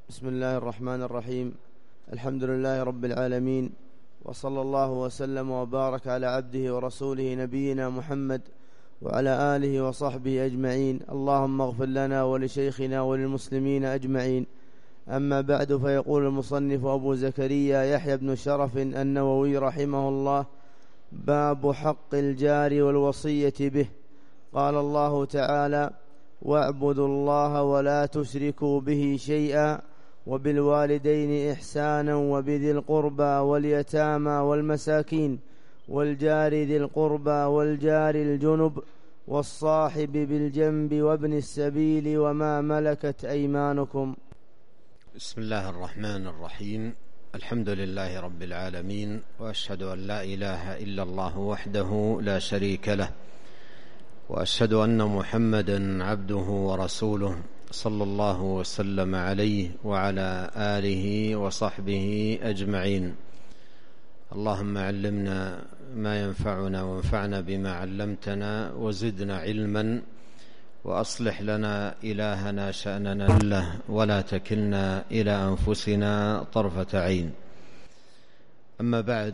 بسم الله الرحمن الرحيم. الحمد لله رب العالمين، وصلى الله وسلم وبارك على عبده ورسوله نبينا محمد وعلى آله وصحبه أجمعين. اللهم اغفر لنا ولشيخنا وللمسلمين أجمعين. أما بعد، فيقول المصنف أبو زكريا يحيى بن شرف النووي رحمه الله: باب حق الجار والوصية به. قال الله تعالى: واعبدوا الله ولا تشركوا به شيئا وبالوالدين إحسانا وبذي القربى واليتامى والمساكين والجار ذي القربى والجار الجنب والصاحب بالجنب وابن السبيل وما ملكت أيمانكم. بسم الله الرحمن الرحيم. الحمد لله رب العالمين، وأشهد أن لا إله إلا الله وحده لا شريك له، وأشهد أن محمدا عبده ورسوله صلى الله وسلم عليه وعلى آله وصحبه أجمعين. اللهم علمنا ما ينفعنا وانفعنا بما علمتنا وزدنا علما، وأصلح لنا إلهنا شأننا كله ولا تكلنا إلى أنفسنا طرفة عين. أما بعد،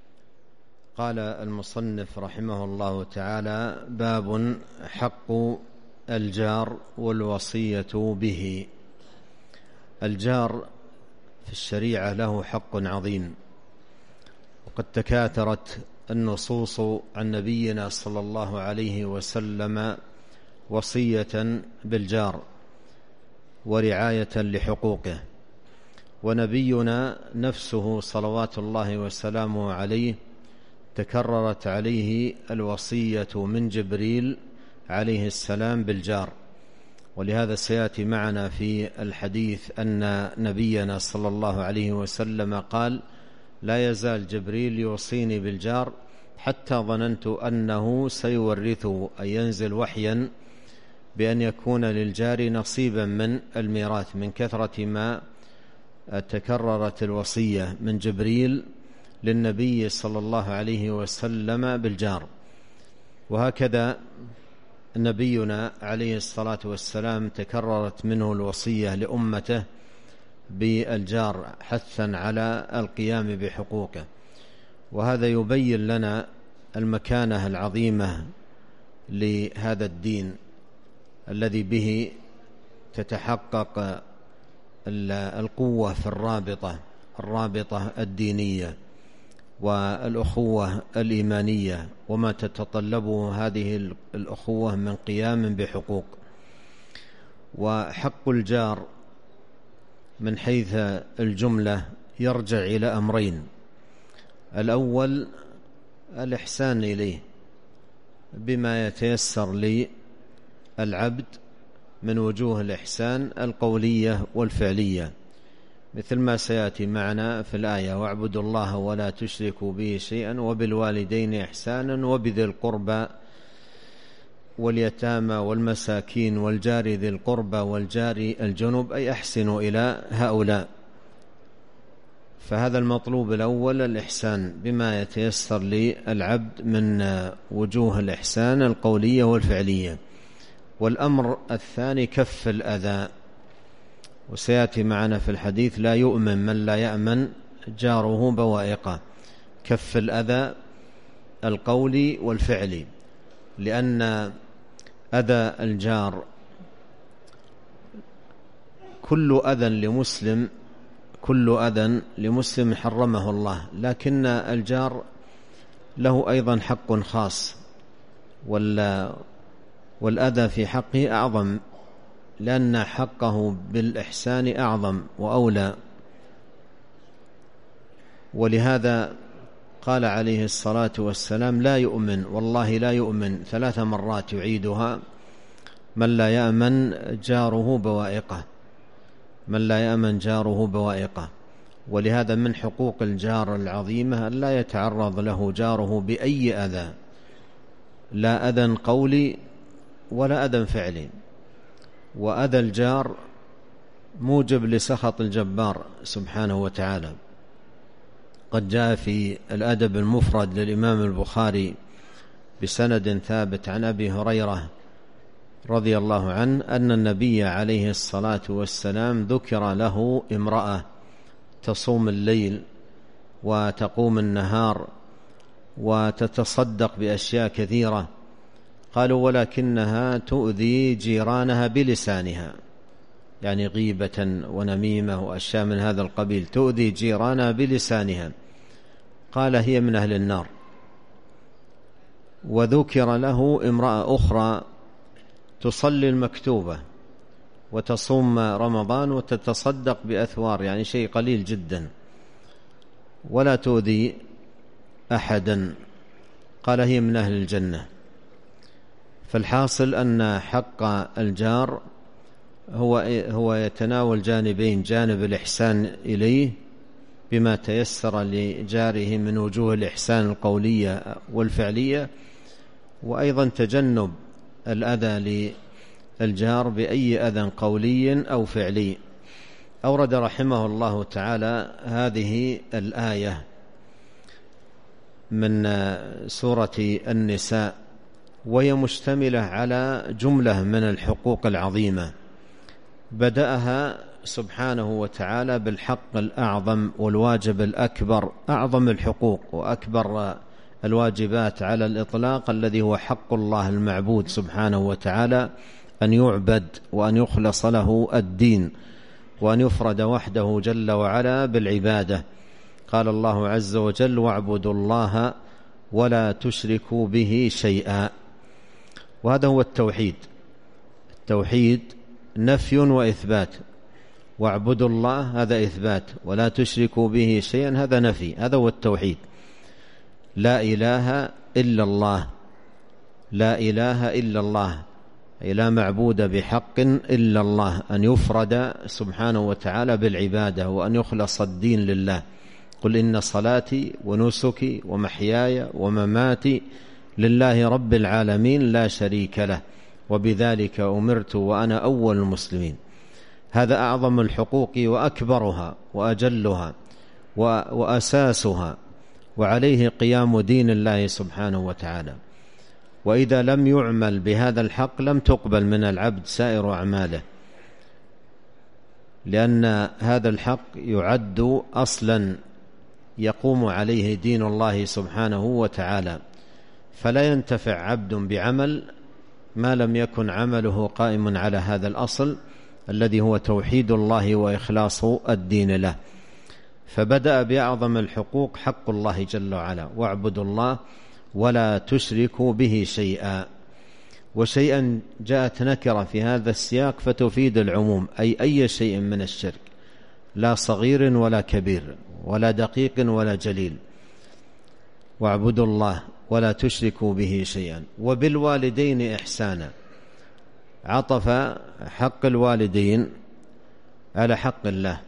قال المصنف رحمه الله تعالى: باب حق الجار والوصية به. الجار في الشريعة له حق عظيم، وقد تكاثرت النصوص عن نبينا صلى الله عليه وسلم وصية بالجار ورعاية لحقوقه، ونبينا نفسه صلوات الله وسلامه عليه تكررت عليه الوصية من جبريل عليه السلام بالجار. ولهذا سيأتي معنا في الحديث أن نبينا صلى الله عليه وسلم قال: لا يزال جبريل يوصيني بالجار حتى ظننت أنه سيورثه، أي ينزل وحيا بأن يكون للجار نصيبا من الميراث، من كثرة ما تكررت الوصية من جبريل للنبي صلى الله عليه وسلم بالجار. وهكذا نبينا عليه الصلاة والسلام تكررت منه الوصية لأمته بالجار حثا على القيام بحقوقه. وهذا يبين لنا المكانة العظيمة لهذا الدين الذي به تتحقق القوة في الرابطة الدينية والأخوة الإيمانية، وما تتطلبه هذه الأخوة من قيام بحقوق. وحق الجار من حيث الجملة يرجع إلى أمرين: الأول الإحسان إليه بما يتيسر للعبد من وجوه الإحسان القولية والفعلية، مثل ما سيأتي معنا في الآية: واعبدوا الله ولا تشركوا به شيئا وبالوالدين إحسانا وبذي القربى واليتامى والمساكين والجار ذي القربى والجار الجنب، أي أحسنوا إلى هؤلاء. فهذا المطلوب الأول، الإحسان بما يتيسر للعبد من وجوه الإحسان القولية والفعلية. والأمر الثاني كف الأذى، وسيأتي معنا في الحديث: لا يؤمن من لا يأمن جاره بوائقه. كف الأذى القولي والفعلي، لأن أذى الجار كل أذى لمسلم حرمه الله، لكن الجار له أيضا حق خاص، والأذى في حقه أعظم، لأن حقه بالإحسان أعظم وأولى. ولهذا قال عليه الصلاة والسلام: لا يؤمن، والله لا يؤمن 3 مرات يعيدها: من لا يأمن جاره بوائقه، من لا يأمن جاره بوائقه. ولهذا من حقوق الجار العظيمة أن لا يتعرض له جاره بأي أذى، لا أذى قولي ولا أذى فعلي. وأذى الجار موجب لسخط الجبار سبحانه وتعالى. قد جاء في الأدب المفرد للإمام البخاري بسند ثابت عن أبي هريرة رضي الله عنه أن النبي عليه الصلاة والسلام ذكر له امرأة تصوم الليل وتقوم النهار وتتصدق بأشياء كثيرة، قالوا ولكنها تؤذي جيرانها بلسانها، يعني غيبة ونميمة وأشياء من هذا القبيل، تؤذي جيرانها بلسانها، قال هي من أهل النار. وذكر له امرأة أخرى تصلي المكتوبة وتصوم رمضان وتتصدق بأثوار، يعني شيء قليل جدا، ولا تؤذي أحدا، قال هي من أهل الجنة. فالحاصل أن حق الجار هو يتناول جانبين: جانب الإحسان إليه بما تيسر لجاره من وجوه الإحسان القولية والفعلية، وأيضا تجنب الأذى للجار بأي أذى قولي أو فعلي. أورد رحمه الله تعالى هذه الآية من سورة النساء، وهي مشتملة على جملة من الحقوق العظيمة، بدأها سبحانه وتعالى بالحق الأعظم والواجب الأكبر، أعظم الحقوق وأكبر الواجبات على الإطلاق، الذي هو حق الله المعبود سبحانه وتعالى، أن يعبد وأن يخلص له الدين وأن يفرد وحده جل وعلا بالعبادة. قال الله عز وجل: واعبدوا الله ولا تشركوا به شيئا. وهذا هو التوحيد. التوحيد نفي وإثبات. واعبدوا الله هذا إثبات، ولا تشركوا به شيئا هذا نفي. هذا هو التوحيد. لا إله إلا الله، لا إله إلا الله، أي لا معبود بحق إلا الله، أن يفرد سبحانه وتعالى بالعبادة وأن يخلص الدين لله. قل إن صلاتي ونسكي ومحياي ومماتي لله رب العالمين لا شريك له وبذلك أمرت وأنا أول المسلمين. هذا أعظم الحقوق وأكبرها وأجلها وأساسها، وعليه قيام دين الله سبحانه وتعالى. وإذا لم يعمل بهذا الحق لم تقبل من العبد سائر أعماله، لأن هذا الحق يعد أصلا يقوم عليه دين الله سبحانه وتعالى، فلا ينتفع عبد بعمل ما لم يكن عمله قائم على هذا الأصل الذي هو توحيد الله وإخلاص الدين له. فبدأ بأعظم الحقوق حق الله جل وعلا: واعبدوا الله ولا تشركوا به شيئا. وشيئا جاءت نكرة في هذا السياق فتفيد العموم، أي شيء من الشرك، لا صغير ولا كبير ولا دقيق ولا جليل. واعبدوا الله ولا تشركوا به شيئا. وبالوالدين إحسانا، عطف حق الوالدين على حق الله،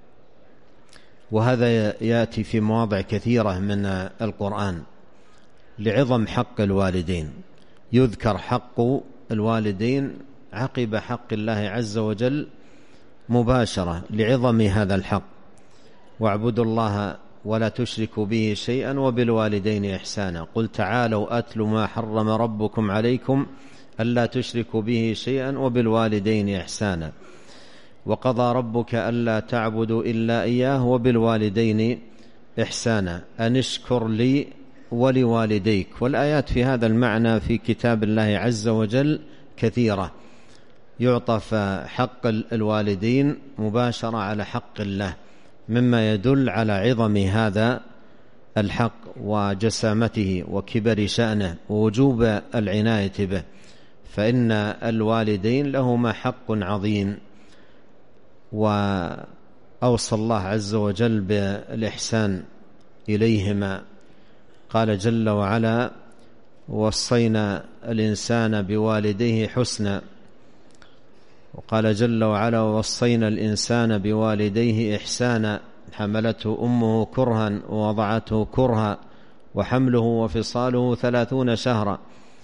وهذا يأتي في مواضع كثيرة من القرآن لعظم حق الوالدين. يذكر حق الوالدين عقب حق الله عز وجل مباشرة لعظم هذا الحق: واعبدوا الله ولا تشركوا به شيئا وبالوالدين إحسانا. قل تعالوا أتل ما حرم ربكم عليكم ألا تشركوا به شيئا وبالوالدين إحسانا. وقضى ربك ألا تعبدوا إلا إياه وبالوالدين إحسانا أن اشكر لي ولوالديك. والآيات في هذا المعنى في كتاب الله عز وجل كثيرة، يعطف حق الوالدين مباشرة على حق الله، مما يدل على عظم هذا الحق وجسامته وكبر شأنه ووجوب العناية به، فإن الوالدين لهما حق عظيم. وأوصى الله عز وجل بالإحسان إليهما، قال جل وعلا: وصينا الإنسان بوالديه حسنا. وقال جل وعلا: ووصينا الإنسان بوالديه إحسانا حملته أمه كرها ووضعته كرها وحمله وفصاله 30 شهرا.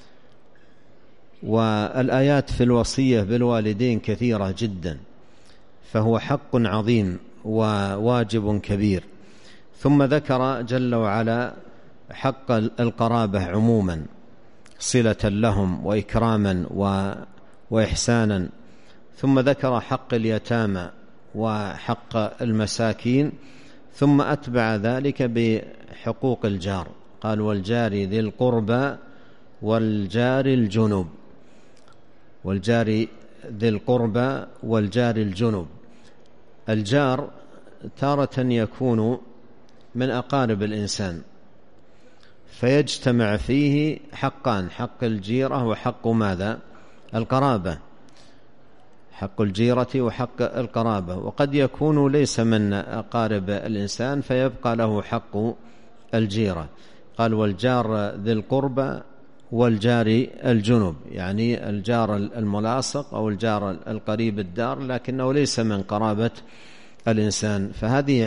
والآيات في الوصية بالوالدين كثيرة جدا، فهو حق عظيم وواجب كبير. ثم ذكر جل وعلا حق القرابة عموما، صلة لهم وإكراما وإحسانا، ثم ذكر حق اليتامى وحق المساكين، ثم أتبع ذلك بحقوق الجار، قال والجار ذي القربى والجار الجنب، والجار ذي القربى والجار الجنب. الجار تارة يكون من أقارب الإنسان، فيجتمع فيه حقان: حق الجيرة وحق ماذا؟ القرابة، حق الجيرة وحق القرابة. وقد يكون ليس من أقارب الإنسان فيبقى له حق الجيرة، قال والجار ذي القربى والجار الجنب، يعني الجار الملاصق أو الجار القريب الدار لكنه ليس من قرابة الإنسان. فهذه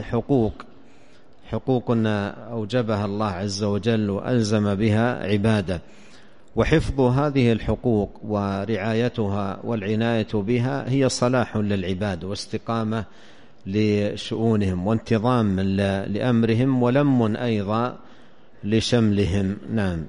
حقوق أوجبها الله عز وجل وألزم بها عباده، وحفظ هذه الحقوق ورعايتها والعناية بها هي صلاح للعباد واستقامة لشؤونهم وانتظام لأمرهم ولم أيضا لشملهم. نعم.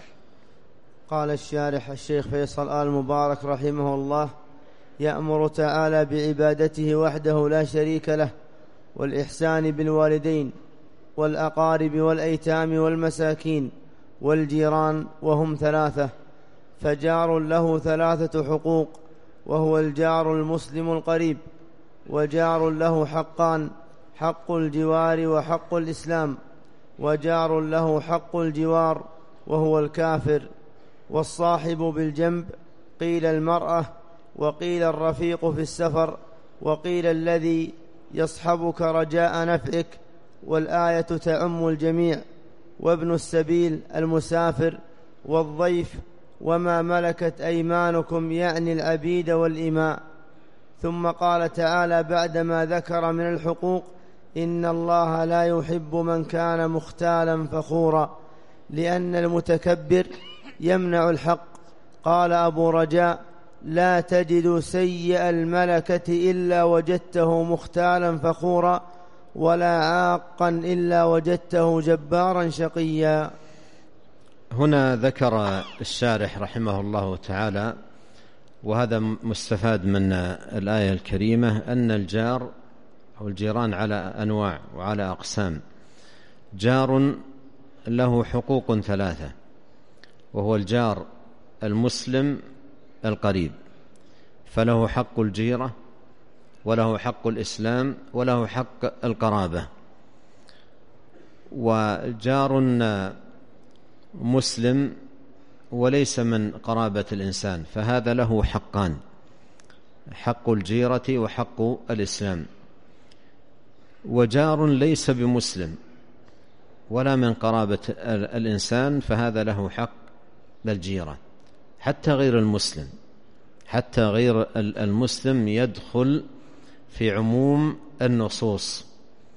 قال الشارح الشيخ فيصل آل مبارك رحمه الله: يأمر تعالى بعبادته وحده لا شريك له، والإحسان بالوالدين والأقارب والأيتام والمساكين والجيران، وهم ثلاثة، فجار له ثلاثة حقوق، وهو الجار المسلم القريب، وجار له حقان: حق الجوار وحق الإسلام، وجار له حق الجوار وهو الكافر. والصاحب بالجنب قيل المرأة، وقيل الرفيق في السفر، وقيل الذي يصحبك رجاء نفعك، والآية تعم الجميع. وابن السبيل المسافر، والضيف، وما ملكت أيمانكم، يعني العبيد والإماء. ثم قال تعالى بعدما ذكر من الحقوق: إن الله لا يحب من كان مختالا فخورا، لأن المتكبر يمنع الحق. قال أبو رجاء: لا تجد سيء الملكة إلا وجدته مختالا فخورا، ولا عاقا إلا وجدته جبارا شقيا. هنا ذكر الشارح رحمه الله تعالى، وهذا مستفاد من الآية الكريمة، أن الجار أو الجيران على أنواع وعلى أقسام. جار له حقوق ثلاثة، وهو الجار المسلم القريب، فله حق الجيرة وله حق الإسلام وله حق القرابة. وجار مسلم وليس من قرابة الإنسان، فهذا له حقان: حق الجيرة وحق الإسلام. وجار ليس بمسلم ولا من قرابة الإنسان، فهذا له حق الجيرة. حتى غير المسلم يدخل في عموم النصوص،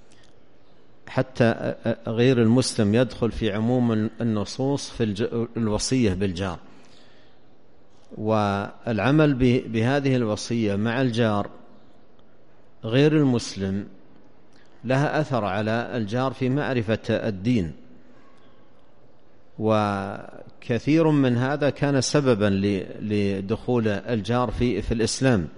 حتى غير المسلم يدخل في عموم النصوص في الوصية بالجار. والعمل بهذه الوصية مع الجار غير المسلم لها أثر على الجار في معرفة الدين، وكثير من هذا كان سببا لدخول الجار في الإسلام.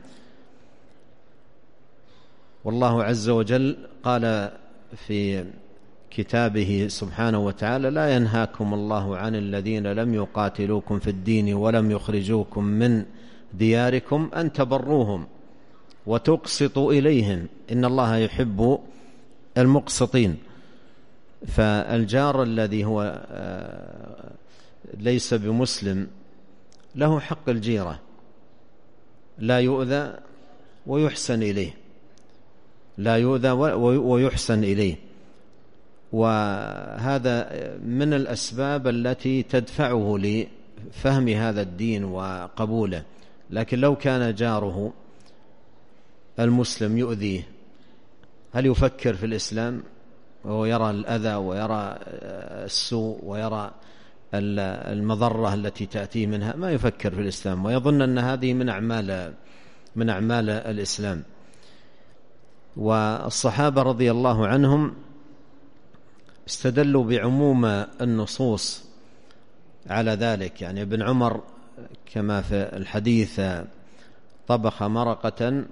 والله عز وجل قال في كتابه سبحانه وتعالى: لا ينهاكم الله عن الذين لم يقاتلوكم في الدين ولم يخرجوكم من دياركم أن تبروهم وتقسطوا إليهم إن الله يحب المقسطين. فالجار الذي هو ليس بمسلم له حق الجيرة، لا يؤذى ويحسن إليه، لا يؤذى ويحسن إليه. وهذا من الأسباب التي تدفعه لفهم هذا الدين وقبوله. لكن لو كان جاره المسلم يؤذيه، هل يفكر في الإسلام وهو يرى الأذى ويرى السوء ويرى المضرة التي تأتي منها؟ ما يفكر في الإسلام ويظن أن هذه من أعمال الإسلام. والصحابة رضي الله عنهم استدلوا بعموم النصوص على ذلك. يعني ابن عمر كما في الحديث طبخ مرقة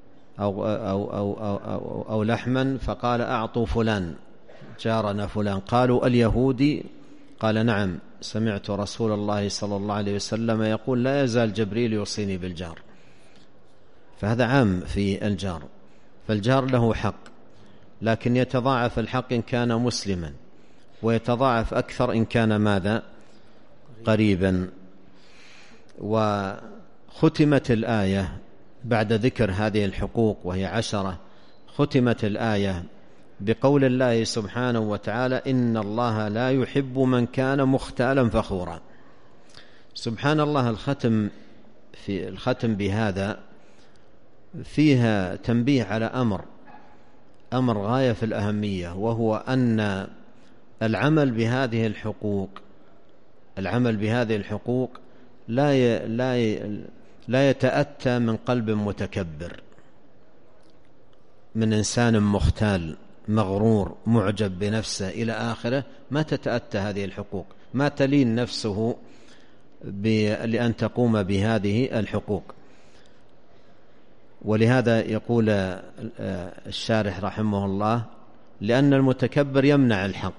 أو لحما فقال أعطوا فلان جارنا فلان، قالوا اليهودي؟ قال نعم، سمعت رسول الله صلى الله عليه وسلم يقول لا يزال جبريل يوصيني بالجار. فهذا عام في الجار، فالجار له حق، لكن يتضاعف الحق إن كان مسلما، ويتضاعف أكثر إن كان ماذا؟ قريبا. وختمت الآية بعد ذكر هذه الحقوق وهي 10، ختمت الآية بقول الله سبحانه وتعالى إن الله لا يحب من كان مختالا فخورا. سبحان الله، الختم بهذا فيها تنبيه على أمر غاية في الأهمية، وهو أن العمل بهذه الحقوق لا يتأتى من قلب متكبر، من إنسان مختال مغرور معجب بنفسه إلى آخره. ما تتأتى هذه الحقوق، ما تلين نفسه لأن تقوم بهذه الحقوق. ولهذا يقول الشارح رحمه الله لأن المتكبر يمنع الحق،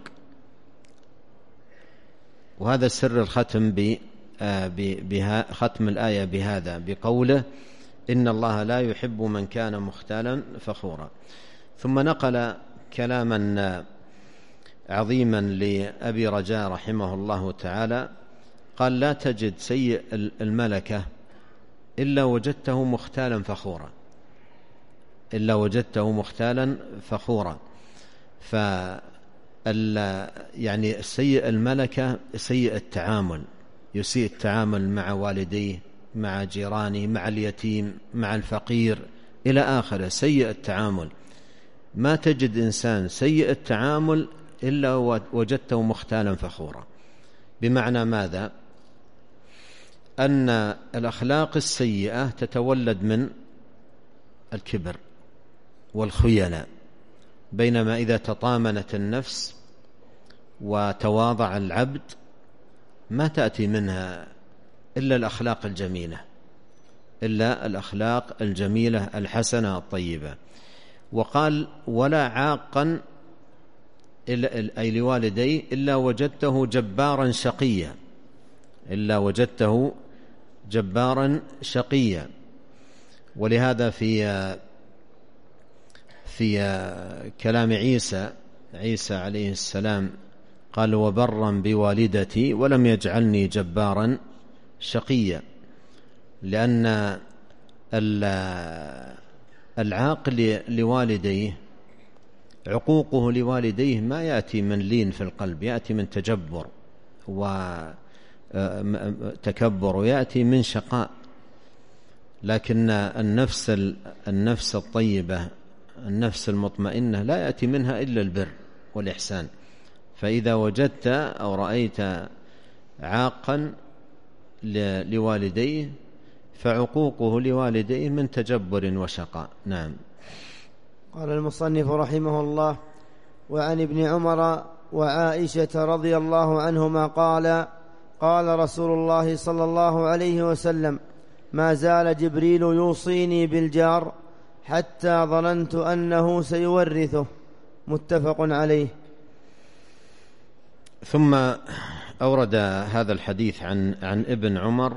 وهذا سر الختم ختم الآية بهذا، بقوله إن الله لا يحب من كان مختالا فخورا. ثم نقل كلاما عظيما لأبي رجاء رحمه الله تعالى، قال لا تجد سيء الملكة إلا وجدته مختالا فخورا، يعني سيء الملكة سيء التعامل، يسيء التعامل مع والديه، مع جيرانه، مع اليتيم، مع الفقير إلى آخره، سيء التعامل. ما تجد إنسان سيء التعامل إلا وجدته مختالا فخورا. بمعنى ماذا؟ أن الأخلاق السيئة تتولد من الكبر والخيلاء، بينما إذا تطامنت النفس وتواضع العبد ما تأتي منها إلا الأخلاق الجميلة الحسنة الطيبة. وقال ولا عاقا أي لوالديه إلا وجدته جبارا شقيا. ولهذا في كلام عيسى عليه السلام قال وبرا بوالدتي ولم يجعلني جبارا شقيا، لأن العاق لوالديه، عقوقه لوالديه ما يأتي من لين في القلب، يأتي من تجبر وتكبر، ويأتي من شقاء. لكن النفس الطيبة، النفس المطمئنة لا يأتي منها إلا البر والإحسان. فإذا وجدت أو رأيت عاقا لوالديه فعقوقه لوالديه من تجبر وشقاء. نعم. قال المصنف رحمه الله: وعن ابن عمر وعائشة رضي الله عنهما قال رسول الله صلى الله عليه وسلم: ما زال جبريل يوصيني بالجار حتى ظننت أنه سيورثه. متفق عليه. ثم أورد هذا الحديث عن ابن عمر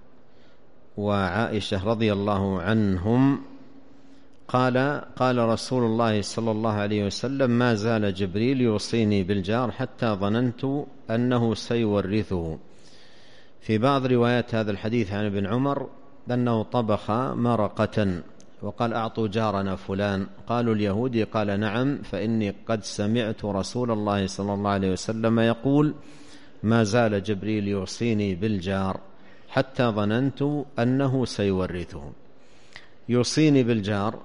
وعائشة رضي الله عنهم قال رسول الله صلى الله عليه وسلم: ما زال جبريل يوصيني بالجار حتى ظننت أنه سيورثه. في بعض روايات هذا الحديث عن ابن عمر أنه طبخ مرقة وقال: أعطوا جارنا فلان. قالوا اليهودي؟ قال: نعم، فإني قد سمعت رسول الله صلى الله عليه وسلم يقول: ما زال جبريل يوصيني بالجار حتى ظننت أنه سيورثه. يوصيني بالجار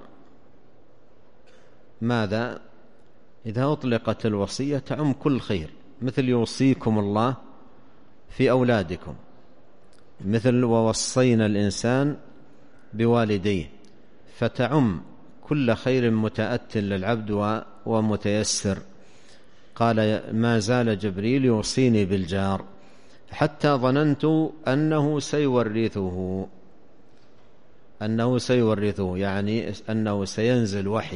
ماذا؟ إذا أطلقت الوصية تعم كل خير، مثل يوصيكم الله في أولادكم، مثل ووصينا الإنسان بوالديه، فتعم كل خير متأت للعبد ومتيسر. قال: ما زال جبريل يوصيني بالجار حتى ظننت أنه سيورثه، أنه سيورثه، يعني أنه سينزل وحي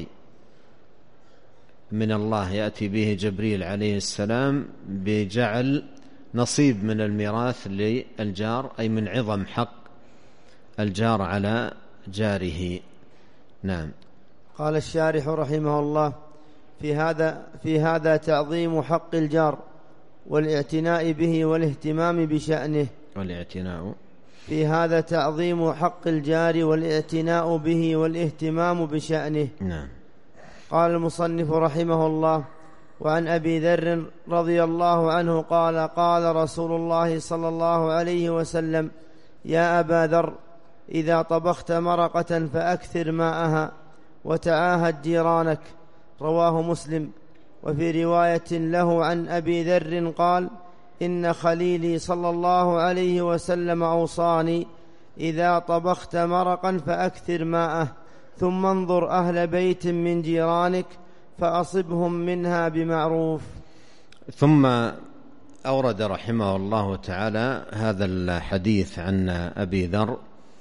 من الله يأتي به جبريل عليه السلام بجعل نصيب من الميراث للجار، أي من عظم حق الجار على جاره. نعم. قال الشارح رحمه الله: في هذا تعظيم حق الجار والاعتناء به والاهتمام بشأنه. والاعتناء في هذا تعظيم حق الجار والاعتناء به والاهتمام بشأنه. نعم. قال المصنف رحمه الله: وعن أبي ذر رضي الله عنه قال: قال رسول الله صلى الله عليه وسلم: يا أبا ذر، إذا طبخت مرقة فأكثر ماءها وتعاهد جيرانك. رواه مسلم. وفي رواية له عن أبي ذر قال: إن خليلي صلى الله عليه وسلم أوصاني: إذا طبخت مرقا فأكثر ماءه، ثم انظر أهل بيت من جيرانك فأصبهم منها بمعروف. ثم أورد رحمه الله تعالى هذا الحديث عن أبي ذر،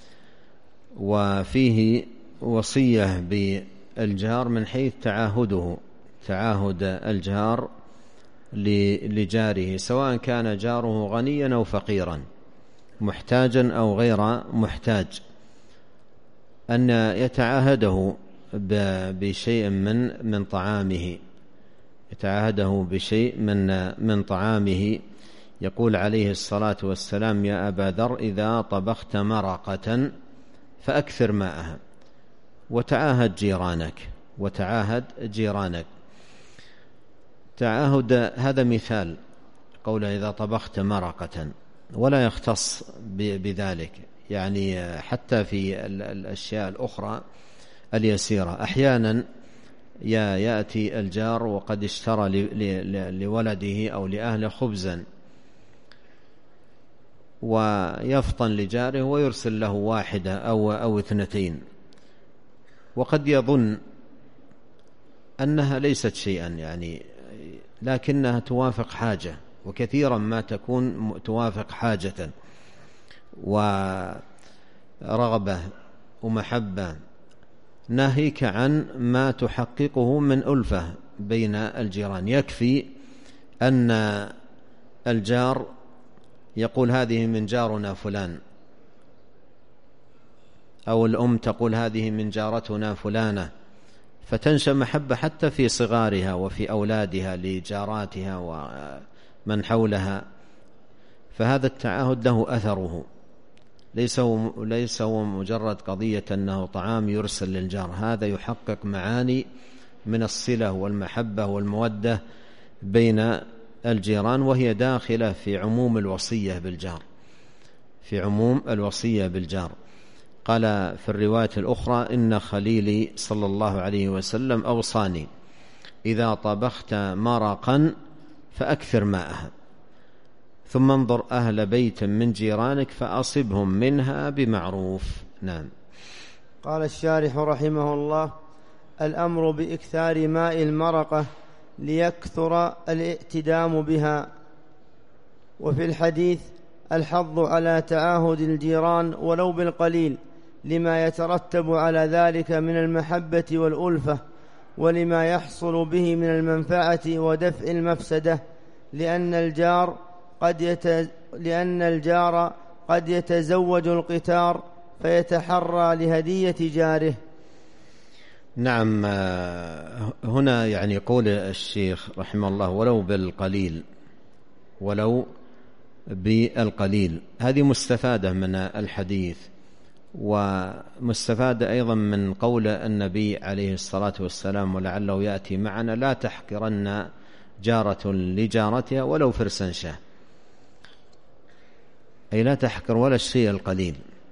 وفيه وصية بالجار من حيث تعاهد الجار لجاره، سواء كان جاره غنيا أو فقيرا، محتاجا أو غير محتاج، أن يتعاهده بشيء من طعامه، يتعاهده بشيء من طعامه. يقول عليه الصلاة والسلام: يا أبا ذر، إذا طبخت مرقة فأكثر ماءها وتعاهد جيرانك. تعاهد هذا مثال، قوله إذا طبخت مرقة، ولا يختص بذلك، يعني حتى في الأشياء الأخرى اليسيرة. أحيانا يأتي الجار وقد اشترى لولده أو لأهله خبزا، ويفطن لجاره ويرسل له واحدة أو اثنتين، وقد يظن أنها ليست شيئا يعني، لكنها توافق حاجة، وكثيرا ما تكون توافق حاجة ورغبة ومحبة، ناهيك عن ما تحققه من ألفة بين الجيران. يكفي أن الجار يقول: هذه من جارنا فلان، أو الأم تقول: هذه من جارتنا فلانة، فتنشأ محبة حتى في صغارها وفي أولادها لجاراتها ومن حولها. فهذا التعاهد له أثره، ليس هو مجرد قضية أنه طعام يرسل للجار، هذا يحقق معاني من الصلة والمحبة والمودة بين الجيران، وهي داخلة في عموم الوصية بالجار. قال في الرواية الأخرى: إن خليلي صلى الله عليه وسلم أوصاني: إذا طبخت مرقا فأكثر ماءها، ثم انظر أهل بيت من جيرانك فأصبهم منها بمعروف. نعم. قال الشارح رحمه الله: الأمر بإكثار ماء المرقة ليكثر الائتدام بها. وفي الحديث الحظ على تعاهد الجيران ولو بالقليل، لما يترتب على ذلك من المحبة والألفة، ولما يحصل به من المنفعة ودفع المفسدة، لأن الجار قد يتزوج القتار فيتحرى لهدية جاره. نعم. هنا يعني يقول الشيخ رحمه الله: ولو بالقليل، هذه مستفادة من الحديث، ومستفادة أيضا من قول النبي عليه الصلاة والسلام، ولعله يأتي معنا: لا تحقرن جارة لجارتها ولو فرسا شاه، أي لا تحقر ولا الشيء القليل.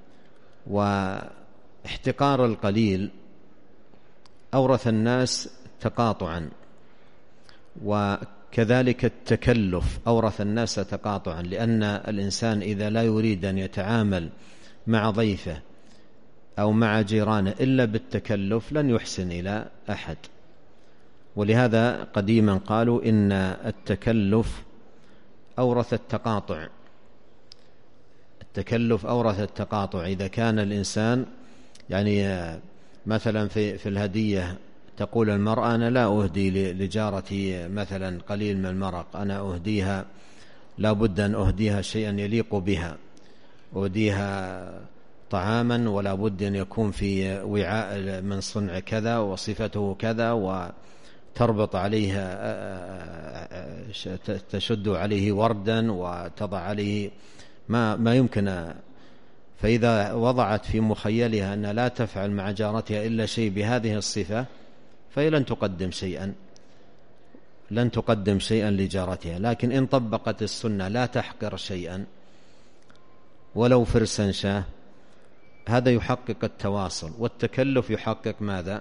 واحتقار القليل أورث الناس تقاطعا، وكذلك التكلف أورث الناس تقاطعا، لأن الإنسان إذا لا يريد أن يتعامل مع ضيفه أو مع جيرانه إلا بالتكلف لن يحسن إلى أحد. ولهذا قديما قالوا إن التكلف أورث التقاطع. إذا كان الإنسان يعني مثلا في الهدية تقول المرأة أنا لا أهدي لجارتي مثلا قليل من المرق، أنا أهديها لا بد أن أهديها شيئا يليق بها، أهديها طعاما ولا بد أن يكون في وعاء من صنع كذا وصفته كذا، وتربط عليه تشد عليه وردا وتضع عليه ما يمكن. فإذا وضعت في مخيلها أن لا تفعل مع جارتها إلا شيء بهذه الصفة فهي لن تقدم شيئا لجارتها. لكن إن طبقت السنة لا تحقر شيئا ولو فرسا شاه، هذا يحقق التواصل، والتكلف يحقق ماذا؟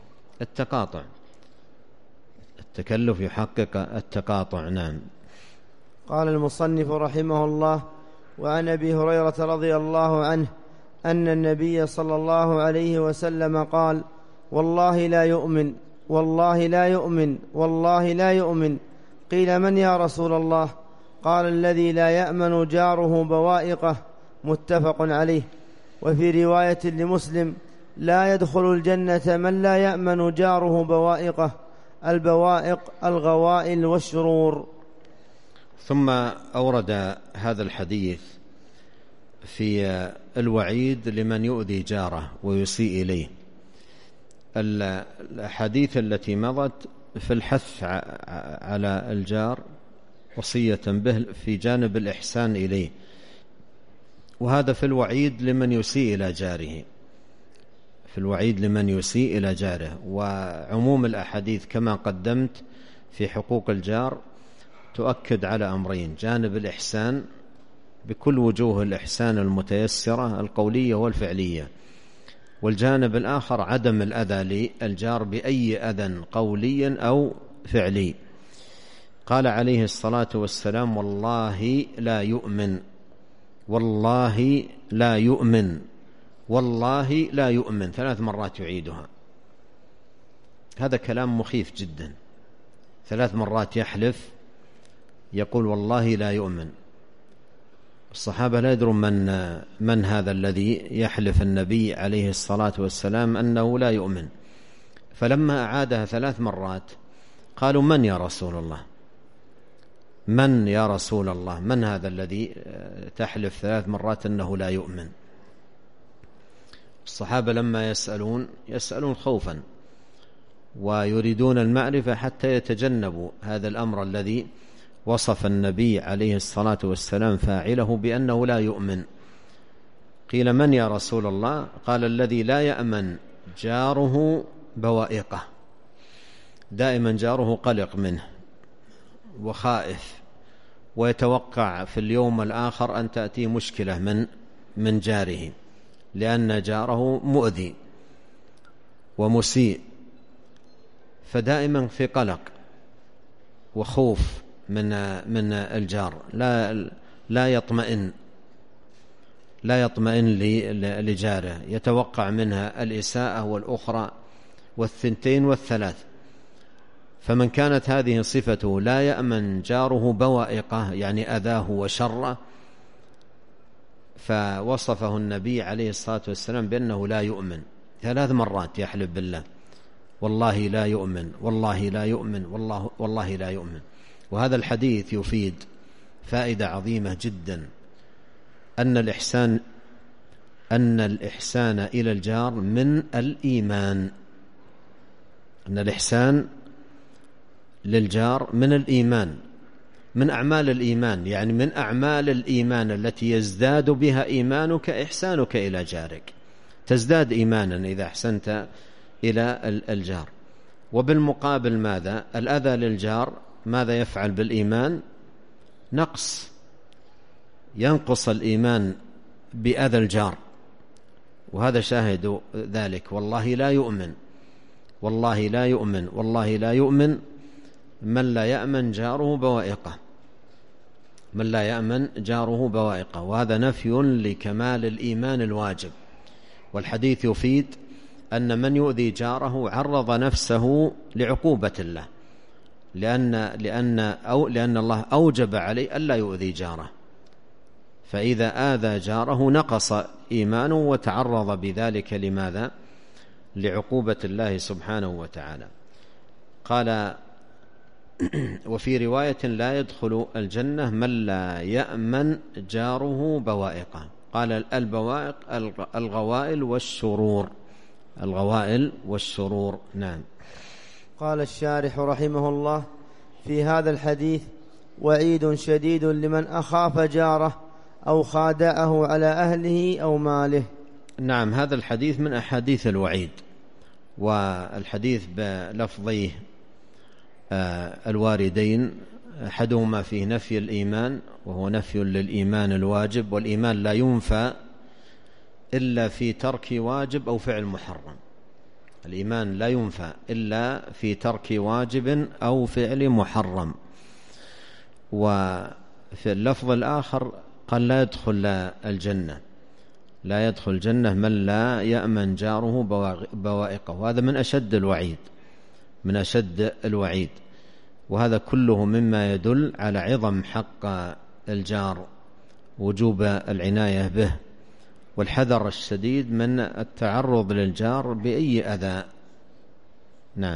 التكلف يحقق التقاطع. نعم. قال المصنف رحمه الله: وعن أبي هريرة رضي الله عنه أن النبي صلى الله عليه وسلم قال: والله لا يؤمن، والله لا يؤمن، والله لا يؤمن. قيل: من يا رسول الله؟ قال: الذي لا يأمن جاره بوائقه. متفق عليه. وفي رواية لمسلم: لا يدخل الجنة من لا يأمن جاره بوائقه. البوائق الغوائل والشرور. ثم أورد هذا الحديث في الوعيد لمن يؤذي جاره ويسيء إليه. الحديث التي مضت في الحث على الجار وصية به في جانب الإحسان إليه، وهذا في الوعيد لمن يسيء إلى جاره، في الوعيد لمن يسيء إلى جاره. وعموم الأحاديث كما قدمت في حقوق الجار تؤكد على أمرين: جانب الإحسان بكل وجوه الإحسان المتيسرة القولية والفعلية، والجانب الآخر عدم الأذى للجار بأي أذى قولي أو فعلي. قال عليه الصلاة والسلام: والله لا يؤمن، والله لا يؤمن، والله لا يؤمن، 3 مرات يعيدها. هذا كلام مخيف جدا، 3 مرات يحلف يقول والله لا يؤمن. الصحابة لا يدرون من هذا الذي يحلف النبي عليه الصلاة والسلام أنه لا يؤمن. فلما أعادها 3 مرات قالوا: من يا رسول الله؟ من يا رسول الله؟ من هذا الذي تحلف 3 مرات أنه لا يؤمن؟ الصحابة لما يسألون خوفا ويريدون المعرفة حتى يتجنبوا هذا الأمر الذي وصف النبي عليه الصلاة والسلام فاعله بأنه لا يؤمن. قيل: من يا رسول الله؟ قال: الذي لا يأمن جاره بوائقه، دائما جاره قلق منه وخائف، ويتوقع في اليوم الآخر أن تأتي مشكلة من جاره، لأن جاره مؤذي ومسيء، فدائما في قلق وخوف من الجار، لا يطمئن لجاره، يتوقع منها الإساءة والأخرى والثنتين والثلاث. فمن كانت هذه صفته لا يأمن جاره بوائقه، يعني أذاه وشره، فوصفه النبي عليه الصلاة والسلام بأنه لا يؤمن. 3 مرات يحلف بالله: والله لا يؤمن، والله لا يؤمن، والله لا يؤمن. وهذا الحديث يفيد فائدة عظيمة جدا: أن الإحسان إلى الجار من الإيمان، أن الإحسان للجار من الإيمان، من أعمال الإيمان، يعني من أعمال الإيمان التي يزداد بها إيمانك إحسانك إلى جارك، تزداد إيمانا إذا أحسنت إلى الجار. وبالمقابل ماذا؟ الأذى للجار ماذا يفعل بالإيمان؟ نقص، ينقص الإيمان بأذى الجار، وهذا شاهد ذلك: والله لا يؤمن، والله لا يؤمن، والله لا يؤمن من لا يأمن جاره بوائقه، من لا يأمن جاره بوائقه. وهذا نفي لكمال الإيمان الواجب. والحديث يفيد أن من يؤذي جاره عرض نفسه لعقوبة الله، لأن الله أوجب عليه ألا يؤذي جاره، فإذا آذى جاره نقص إيمانه وتعرض بذلك لماذا؟ لعقوبة الله سبحانه وتعالى. قال وفي رواية لا يدخل الجنة من لا يأمن جاره بوائقه. قال البوائق الغوائل والشرور، الغوائل والشرور. نعم. قال الشارح رحمه الله: في هذا الحديث وعيد شديد لمن أخاف جاره أو خادعه على أهله أو ماله. نعم، هذا الحديث من أحاديث الوعيد، والحديث بلفظيه الواردين أحدهما فيه نفي الإيمان، وهو نفي للإيمان الواجب، والإيمان لا ينفى إلا في ترك واجب أو فعل محرم. الإيمان لا ينفى إلا في ترك واجب أو فعل محرم. وفي اللفظ الآخر قال لا يدخل الجنة، لا يدخل الجنة من لا يأمن جاره بوائقه، وهذا من أشد الوعيد، من أشد الوعيد. وهذا كله مما يدل على عظم حق الجار، وجوب العناية به، والحذر الشديد من التعرض للجار بأي أذى. نعم.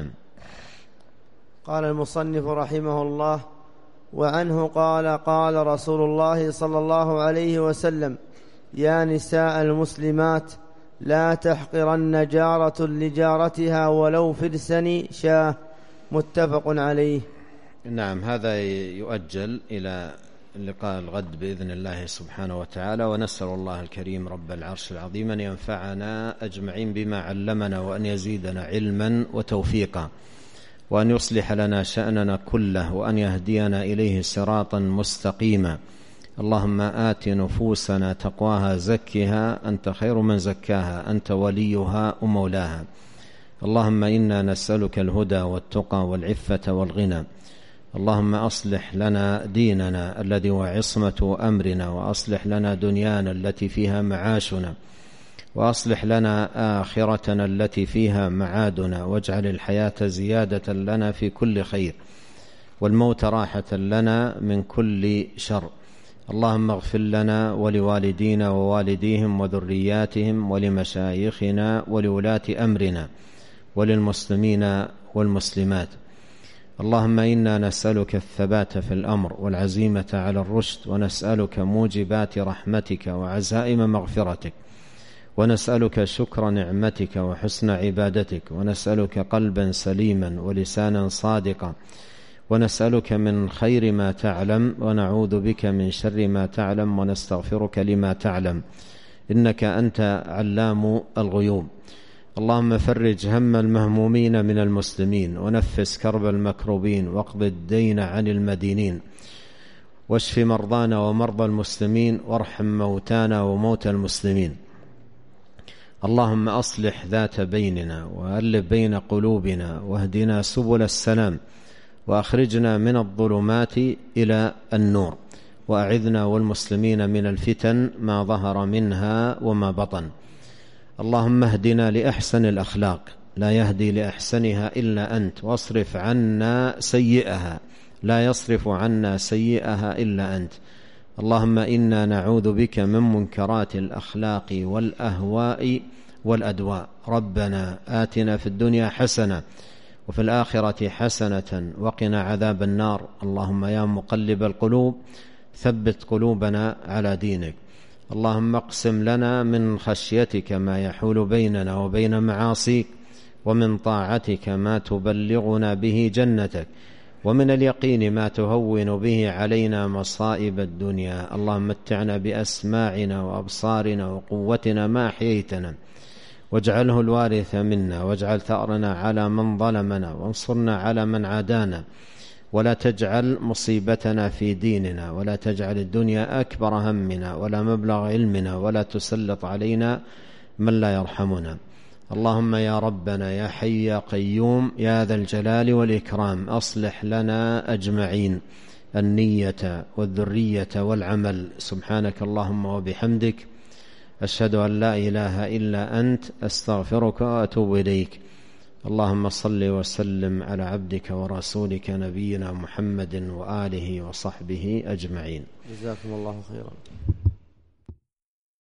قال المصنف رحمه الله: وعنه قال: قال رسول الله صلى الله عليه وسلم: يا نساء المسلمات لا تحقرن جارة لجارتها ولو فرسن شاه. متفق عليه. نعم، هذا يؤجل إلى اللقاء الغد بإذن الله سبحانه وتعالى، ونسأل الله الكريم رب العرش العظيم أن ينفعنا أجمعين بما علمنا، وأن يزيدنا علما وتوفيقا، وأن يصلح لنا شأننا كله، وأن يهدينا إليه صراطا مستقيما. اللهم آت نفوسنا تقواها زكها أنت خير من زكاها، أنت وليها ومولاها. اللهم إنا نسألك الهدى والتقى والعفة والغنى. اللهم أصلح لنا ديننا الذي هو عصمة أمرنا، وأصلح لنا دنيانا التي فيها معاشنا، وأصلح لنا آخرتنا التي فيها معادنا، واجعل الحياة زيادة لنا في كل خير، والموت راحة لنا من كل شر. اللهم اغفر لنا ولوالدينا ووالديهم وذرياتهم ولمشايخنا ولولاة أمرنا وللمسلمين والمسلمات. اللهم إنا نسألك الثبات في الأمر والعزيمة على الرشد، ونسألك موجبات رحمتك وعزائم مغفرتك، ونسألك شكر نعمتك وحسن عبادتك، ونسألك قلبا سليما ولسانا صادقا، ونسألك من خير ما تعلم، ونعوذ بك من شر ما تعلم، ونستغفرك لما تعلم، إنك أنت علام الغيوب. اللهم فرج هم المهمومين من المسلمين، ونفس كرب المكروبين، واقض الدين عن المدينين، واشف مرضانا ومرضى المسلمين، وارحم موتانا وموتى المسلمين. اللهم أصلح ذات بيننا، وألف بين قلوبنا، واهدنا سبل السلام، وأخرجنا من الظلمات إلى النور، وأعذنا والمسلمين من الفتن ما ظهر منها وما بطن. اللهم اهدنا لأحسن الأخلاق، لا يهدي لأحسنها إلا أنت، واصرف عنا سيئها، لا يصرف عنا سيئها إلا أنت. اللهم إنا نعوذ بك من منكرات الأخلاق والأهواء والأدواء. ربنا آتنا في الدنيا حسنة وفي الآخرة حسنة وقنا عذاب النار. اللهم يا مقلب القلوب ثبت قلوبنا على دينك. اللهم اقسم لنا من خشيتك ما يحول بيننا وبين معاصيك، ومن طاعتك ما تبلغنا به جنتك، ومن اليقين ما تهون به علينا مصائب الدنيا. اللهم متعنا بأسماعنا وأبصارنا وقوتنا ما أحييتنا، واجعله الوارث منا، واجعل ثأرنا على من ظلمنا، وانصرنا على من عادانا، ولا تجعل مصيبتنا في ديننا، ولا تجعل الدنيا أكبر همنا ولا مبلغ علمنا، ولا تسلط علينا من لا يرحمنا. اللهم يا ربنا يا حي يا قيوم يا ذا الجلال والإكرام، أصلح لنا أجمعين النية والذرية والعمل. سبحانك اللهم وبحمدك، أشهد أن لا إله إلا أنت، أستغفرك وأتوب إليك. اللهم صل وسلم على عبدك ورسولك نبينا محمد وآله وصحبه أجمعين. جزاكم الله خيرا.